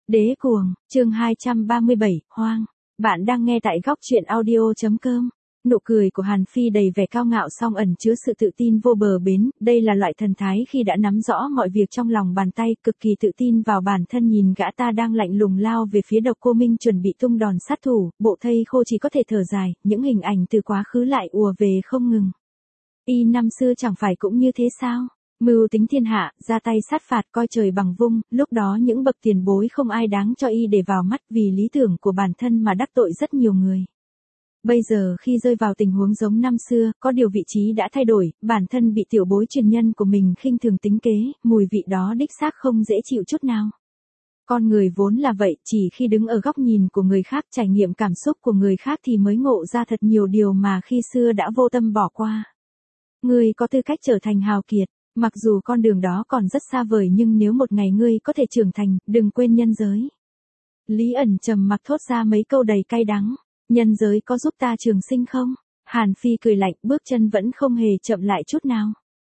Đế cuồng, chương 237, hoang. Bạn đang nghe tại góc truyện audio.com. Nụ cười của Hàn Phi đầy vẻ cao ngạo song ẩn chứa sự tự tin vô bờ bến, đây là loại thần thái khi đã nắm rõ mọi việc trong lòng bàn tay, cực kỳ tự tin vào bản thân. Nhìn gã ta đang lạnh lùng lao về phía Độc Cô Minh chuẩn bị tung đòn sát thủ, Bộ Thây Khô chỉ có thể thở dài, những hình ảnh từ quá khứ lại ùa về không ngừng. Y năm xưa chẳng phải cũng như thế sao? Mưu tính thiên hạ, ra tay sát phạt coi trời bằng vung, lúc đó những bậc tiền bối không ai đáng cho y để vào mắt vì lý tưởng của bản thân mà đắc tội rất nhiều người. Bây giờ khi rơi vào tình huống giống năm xưa, có điều vị trí đã thay đổi, bản thân bị tiểu bối truyền nhân của mình khinh thường tính kế, mùi vị đó đích xác không dễ chịu chút nào. Con người vốn là vậy, chỉ khi đứng ở góc nhìn của người khác, trải nghiệm cảm xúc của người khác thì mới ngộ ra thật nhiều điều mà khi xưa đã vô tâm bỏ qua. Ngươi có tư cách trở thành hào kiệt. Mặc dù con đường đó còn rất xa vời nhưng nếu một ngày ngươi có thể trưởng thành, đừng quên nhân giới. Lý ẩn trầm mặc thốt ra mấy câu đầy cay đắng. Nhân giới có giúp ta trường sinh không? Hàn Phi cười lạnh, bước chân vẫn không hề chậm lại chút nào.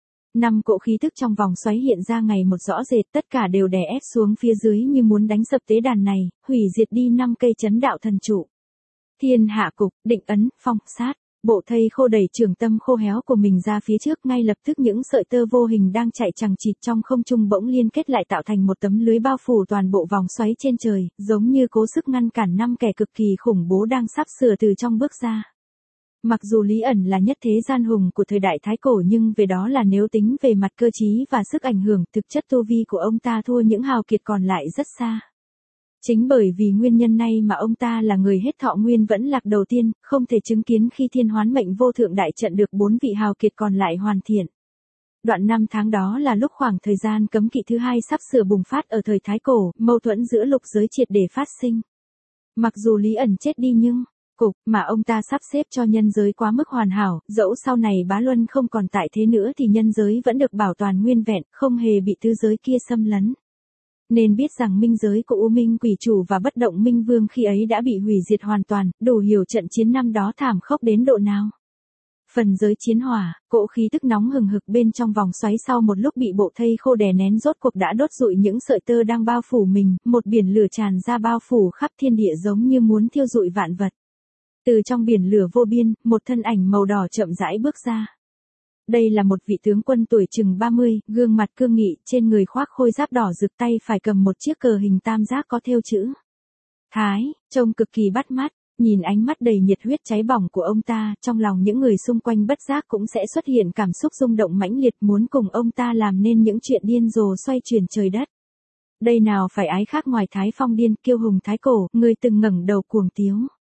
5 cỗ khí thức trong vòng xoáy hiện ra ngày một rõ rệt, tất cả đều đè ép xuống phía dưới như muốn đánh sập tế đàn này, hủy diệt đi 5 cây chấn đạo thần trụ. Thiên hạ cục, định ấn, phong, sát. Bộ Thây Khô đẩy trường tâm khô héo của mình ra phía trước, ngay lập tức những sợi tơ vô hình đang chạy chằng chịt trong không trung bỗng liên kết lại tạo thành một tấm lưới bao phủ toàn bộ vòng xoáy trên trời, giống như cố sức ngăn cản 5 kẻ cực kỳ khủng bố đang sắp sửa từ trong bước ra. Mặc dù Lý ẩn là nhất thế gian hùng của thời đại Thái Cổ nhưng về đó là nếu tính về mặt cơ trí và sức ảnh hưởng, thực chất tu vi của ông ta thua những hào kiệt còn lại rất xa. Chính bởi vì nguyên nhân này mà ông ta là người hết thọ nguyên vẫn lạc đầu tiên, không thể chứng kiến khi thiên hoán mệnh vô thượng đại trận được 4 vị hào kiệt còn lại hoàn thiện. Đoạn 5 tháng đó là lúc khoảng thời gian cấm kỵ thứ hai sắp sửa bùng phát ở thời Thái Cổ, mâu thuẫn giữa lục giới triệt để phát sinh. Mặc dù Lý ẩn chết đi nhưng, cục mà ông ta sắp xếp cho nhân giới quá mức hoàn hảo, dẫu sau này Bá Luân không còn tại thế nữa thì nhân giới vẫn được bảo toàn nguyên vẹn, không hề bị tứ giới kia xâm lấn. Nên biết rằng minh giới của U Minh Quỷ Chủ và Bất Động Minh Vương khi ấy đã bị hủy diệt hoàn toàn, đủ hiểu trận chiến năm đó thảm khốc đến độ nào. Phần giới chiến hỏa, cỗ khí tức nóng hừng hực bên trong vòng xoáy sau một lúc bị Bộ Thây Khô đè nén rốt cuộc đã đốt rụi những sợi tơ đang bao phủ mình, một biển lửa tràn ra bao phủ khắp thiên địa giống như muốn thiêu rụi vạn vật. Từ trong biển lửa vô biên, một thân ảnh màu đỏ chậm rãi bước ra. Đây là một vị tướng quân tuổi chừng 30, gương mặt cương nghị, trên người khoác khôi giáp đỏ rực, tay phải cầm một chiếc cờ hình tam giác có thêu chữ Thái, trông cực kỳ bắt mắt. Nhìn ánh mắt đầy nhiệt huyết cháy bỏng của ông ta, trong lòng những người xung quanh bất giác cũng sẽ xuất hiện cảm xúc rung động mãnh liệt muốn cùng ông ta làm nên những chuyện điên rồ xoay chuyển trời đất. Đây nào phải ái khác ngoài Thái Phong Điên, kiêu hùng Thái Cổ, người từng ngẩng đầu cuồng tiếu.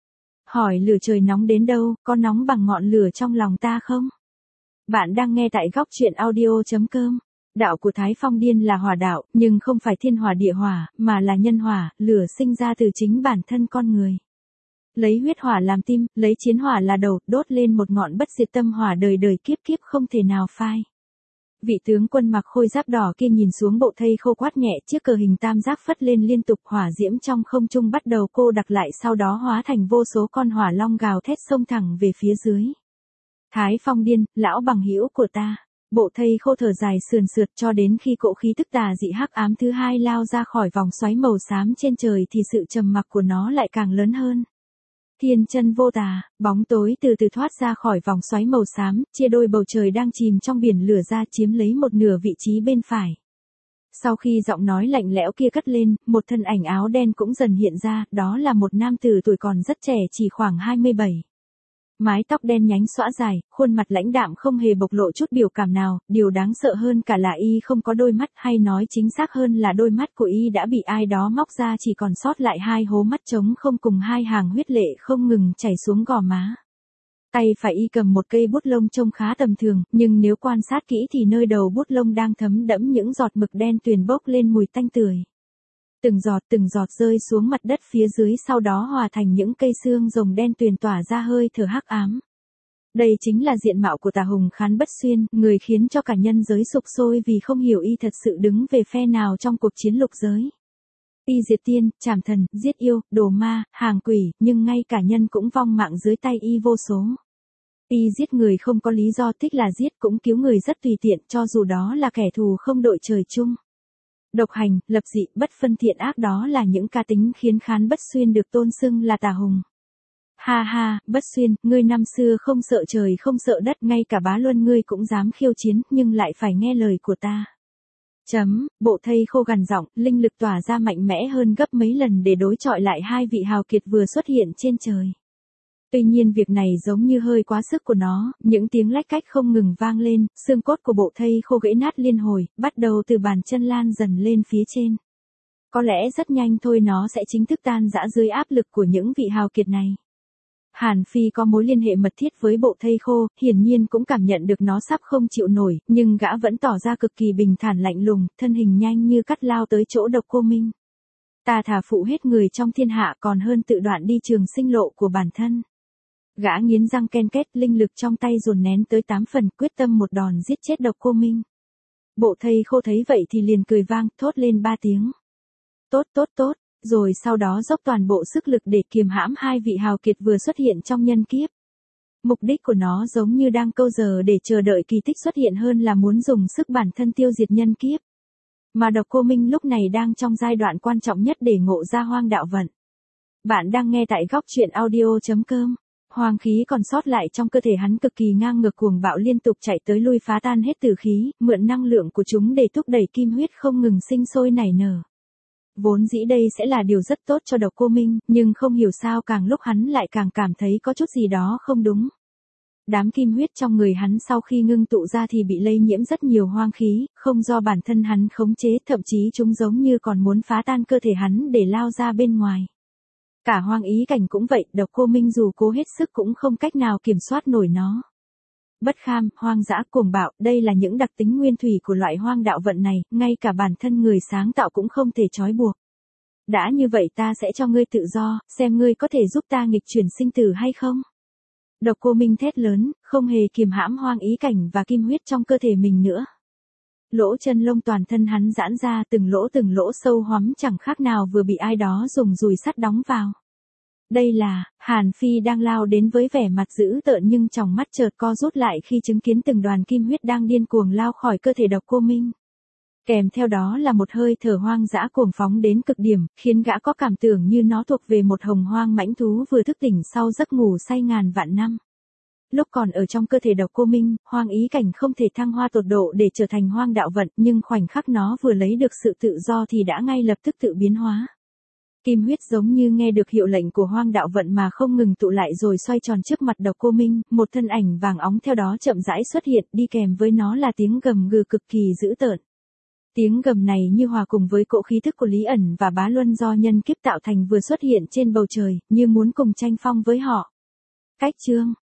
Hỏi lửa trời nóng đến đâu, có nóng bằng ngọn lửa trong lòng ta không? Bạn đang nghe tại góc truyện audio.com. Đạo của Thái Phong Điên là hỏa đạo, nhưng không phải thiên hỏa địa hỏa, mà là nhân hỏa, lửa sinh ra từ chính bản thân con người. Lấy huyết hỏa làm tim, lấy chiến hỏa là đầu, đốt lên một ngọn bất diệt tâm hỏa đời đời kiếp kiếp không thể nào phai. Vị tướng quân mặc khôi giáp đỏ kia nhìn xuống Bộ Thây Khô quát nhẹ, chiếc cờ hình tam giác phất lên liên tục, hỏa diễm trong không trung bắt đầu cô đặc lại, sau đó hóa thành vô số con hỏa long gào thét xông thẳng về phía dưới. Thái Phong Điên, lão bằng hữu của ta. Bộ Thây Khô thở dài sườn sượt cho đến khi cỗ khí tức tà dị hắc ám thứ hai lao ra khỏi vòng xoáy màu xám trên trời thì sự trầm mặc của nó lại càng lớn hơn. Thiên chân vô tà, bóng tối từ từ thoát ra khỏi vòng xoáy màu xám, chia đôi bầu trời đang chìm trong biển lửa ra, chiếm lấy một nửa vị trí bên phải. Sau khi giọng nói lạnh lẽo kia cất lên, một thân ảnh áo đen cũng dần hiện ra, đó là một nam tử tuổi còn rất trẻ, chỉ khoảng 27. Mái tóc đen nhánh xõa dài, khuôn mặt lãnh đạm không hề bộc lộ chút biểu cảm nào, điều đáng sợ hơn cả là y không có đôi mắt, hay nói chính xác hơn là đôi mắt của y đã bị ai đó móc ra, chỉ còn sót lại 2 hố mắt trống không cùng 2 hàng huyết lệ không ngừng chảy xuống gò má. Tay phải y cầm một cây bút lông trông khá tầm thường, nhưng nếu quan sát kỹ thì nơi đầu bút lông đang thấm đẫm những giọt mực đen tuyền bốc lên mùi tanh tưởi. Từng giọt rơi xuống mặt đất phía dưới, sau đó hòa thành những cây xương rồng đen tuyền tỏa ra hơi thở hắc ám. Đây chính là diện mạo của Tà Hùng Khán Bất Xuyên, người khiến cho cả nhân giới sục sôi vì không hiểu y thật sự đứng về phe nào trong cuộc chiến lục giới. Y diệt tiên, trảm thần, giết yêu, đồ ma, hàng quỷ, nhưng ngay cả nhân cũng vong mạng dưới tay y vô số. Y giết người không có lý do, thích là giết, cũng cứu người rất tùy tiện, cho dù đó là kẻ thù không đội trời chung. Độc hành, lập dị, bất phân thiện ác, đó là những cá tính khiến Khán Bất Xuyên được tôn xưng là tà hùng. Ha ha, Bất Xuyên, ngươi năm xưa không sợ trời không sợ đất, ngay cả Bá Luân ngươi cũng dám khiêu chiến, nhưng lại phải nghe lời của ta. Bộ thây khô gằn giọng, linh lực tỏa ra mạnh mẽ hơn gấp mấy lần để đối chọi lại hai vị hào kiệt vừa xuất hiện trên trời. Tuy nhiên việc này giống như hơi quá sức của nó, những tiếng lách cách không ngừng vang lên, xương cốt của bộ thây khô gãy nát liên hồi, bắt đầu từ bàn chân lan dần lên phía trên. Có lẽ rất nhanh thôi nó sẽ chính thức tan rã dưới áp lực của những vị hào kiệt này. Hàn Phi có mối liên hệ mật thiết với bộ thây khô, hiển nhiên cũng cảm nhận được nó sắp không chịu nổi, nhưng gã vẫn tỏ ra cực kỳ bình thản lạnh lùng, thân hình nhanh như cắt lao tới chỗ Độc Cô Minh. Ta thà phụ hết người trong thiên hạ còn hơn tự đoạn đi trường sinh lộ của bản thân. Gã nghiến răng ken két, linh lực trong tay dồn nén tới 8 phần, quyết tâm một đòn giết chết Độc Cô Minh. Bộ thây khô thấy vậy thì liền cười vang, thốt lên 3 tiếng. Tốt, rồi sau đó dốc toàn bộ sức lực để kiềm hãm hai vị hào kiệt vừa xuất hiện trong nhân kiếp. Mục đích của nó giống như đang câu giờ để chờ đợi kỳ tích xuất hiện hơn là muốn dùng sức bản thân tiêu diệt nhân kiếp. Mà Độc Cô Minh lúc này đang trong giai đoạn quan trọng nhất để ngộ ra hoang đạo vận. Bạn đang nghe tại góc truyện audio.com. Hoang khí còn sót lại trong cơ thể hắn cực kỳ ngang ngược cuồng bạo liên tục chạy tới lui phá tan hết tử khí, mượn năng lượng của chúng để thúc đẩy kim huyết không ngừng sinh sôi nảy nở. Vốn dĩ đây sẽ là điều rất tốt cho Độc Cô Minh, nhưng không hiểu sao càng lúc hắn lại càng cảm thấy có chút gì đó không đúng. Đám kim huyết trong người hắn sau khi ngưng tụ ra thì bị lây nhiễm rất nhiều hoang khí, không do bản thân hắn khống chế, thậm chí chúng giống như còn muốn phá tan cơ thể hắn để lao ra bên ngoài. Cả hoang ý cảnh cũng vậy, Độc Cô Minh dù cố hết sức cũng không cách nào kiểm soát nổi nó. Bất kham, hoang dã, cuồng bạo, đây là những đặc tính nguyên thủy của loại hoang đạo vận này, ngay cả bản thân người sáng tạo cũng không thể trói buộc. Đã như vậy ta sẽ cho ngươi tự do, xem ngươi có thể giúp ta nghịch chuyển sinh tử hay không. Độc Cô Minh thét lớn, không hề kiềm hãm hoang ý cảnh và kim huyết trong cơ thể mình nữa. Lỗ chân lông toàn thân hắn giãn ra, từng lỗ sâu hoắm chẳng khác nào vừa bị ai đó dùng dùi sắt đóng vào. Đây là, Hàn Phi đang lao đến với vẻ mặt dữ tợn nhưng tròng mắt chợt co rút lại khi chứng kiến từng đoàn kim huyết đang điên cuồng lao khỏi cơ thể Độc Cô Minh. Kèm theo đó là một hơi thở hoang dã cuồng phóng đến cực điểm, khiến gã có cảm tưởng như nó thuộc về một hồng hoang mãnh thú vừa thức tỉnh sau giấc ngủ say ngàn vạn năm. Lúc còn ở trong cơ thể Độc Cô Minh, hoang ý cảnh không thể thăng hoa tột độ để trở thành hoang đạo vận, nhưng khoảnh khắc nó vừa lấy được sự tự do thì đã ngay lập tức tự biến hóa. Kim huyết giống như nghe được hiệu lệnh của hoang đạo vận mà không ngừng tụ lại rồi xoay tròn trước mặt Độc Cô Minh, một thân ảnh vàng óng theo đó chậm rãi xuất hiện, đi kèm với nó là tiếng gầm gừ cực kỳ dữ tợn. Tiếng gầm này như hòa cùng với cỗ khí thức của Lý ẩn và Bá Luân do nhân kiếp tạo thành vừa xuất hiện trên bầu trời, như muốn cùng tranh phong với họ. Cách chương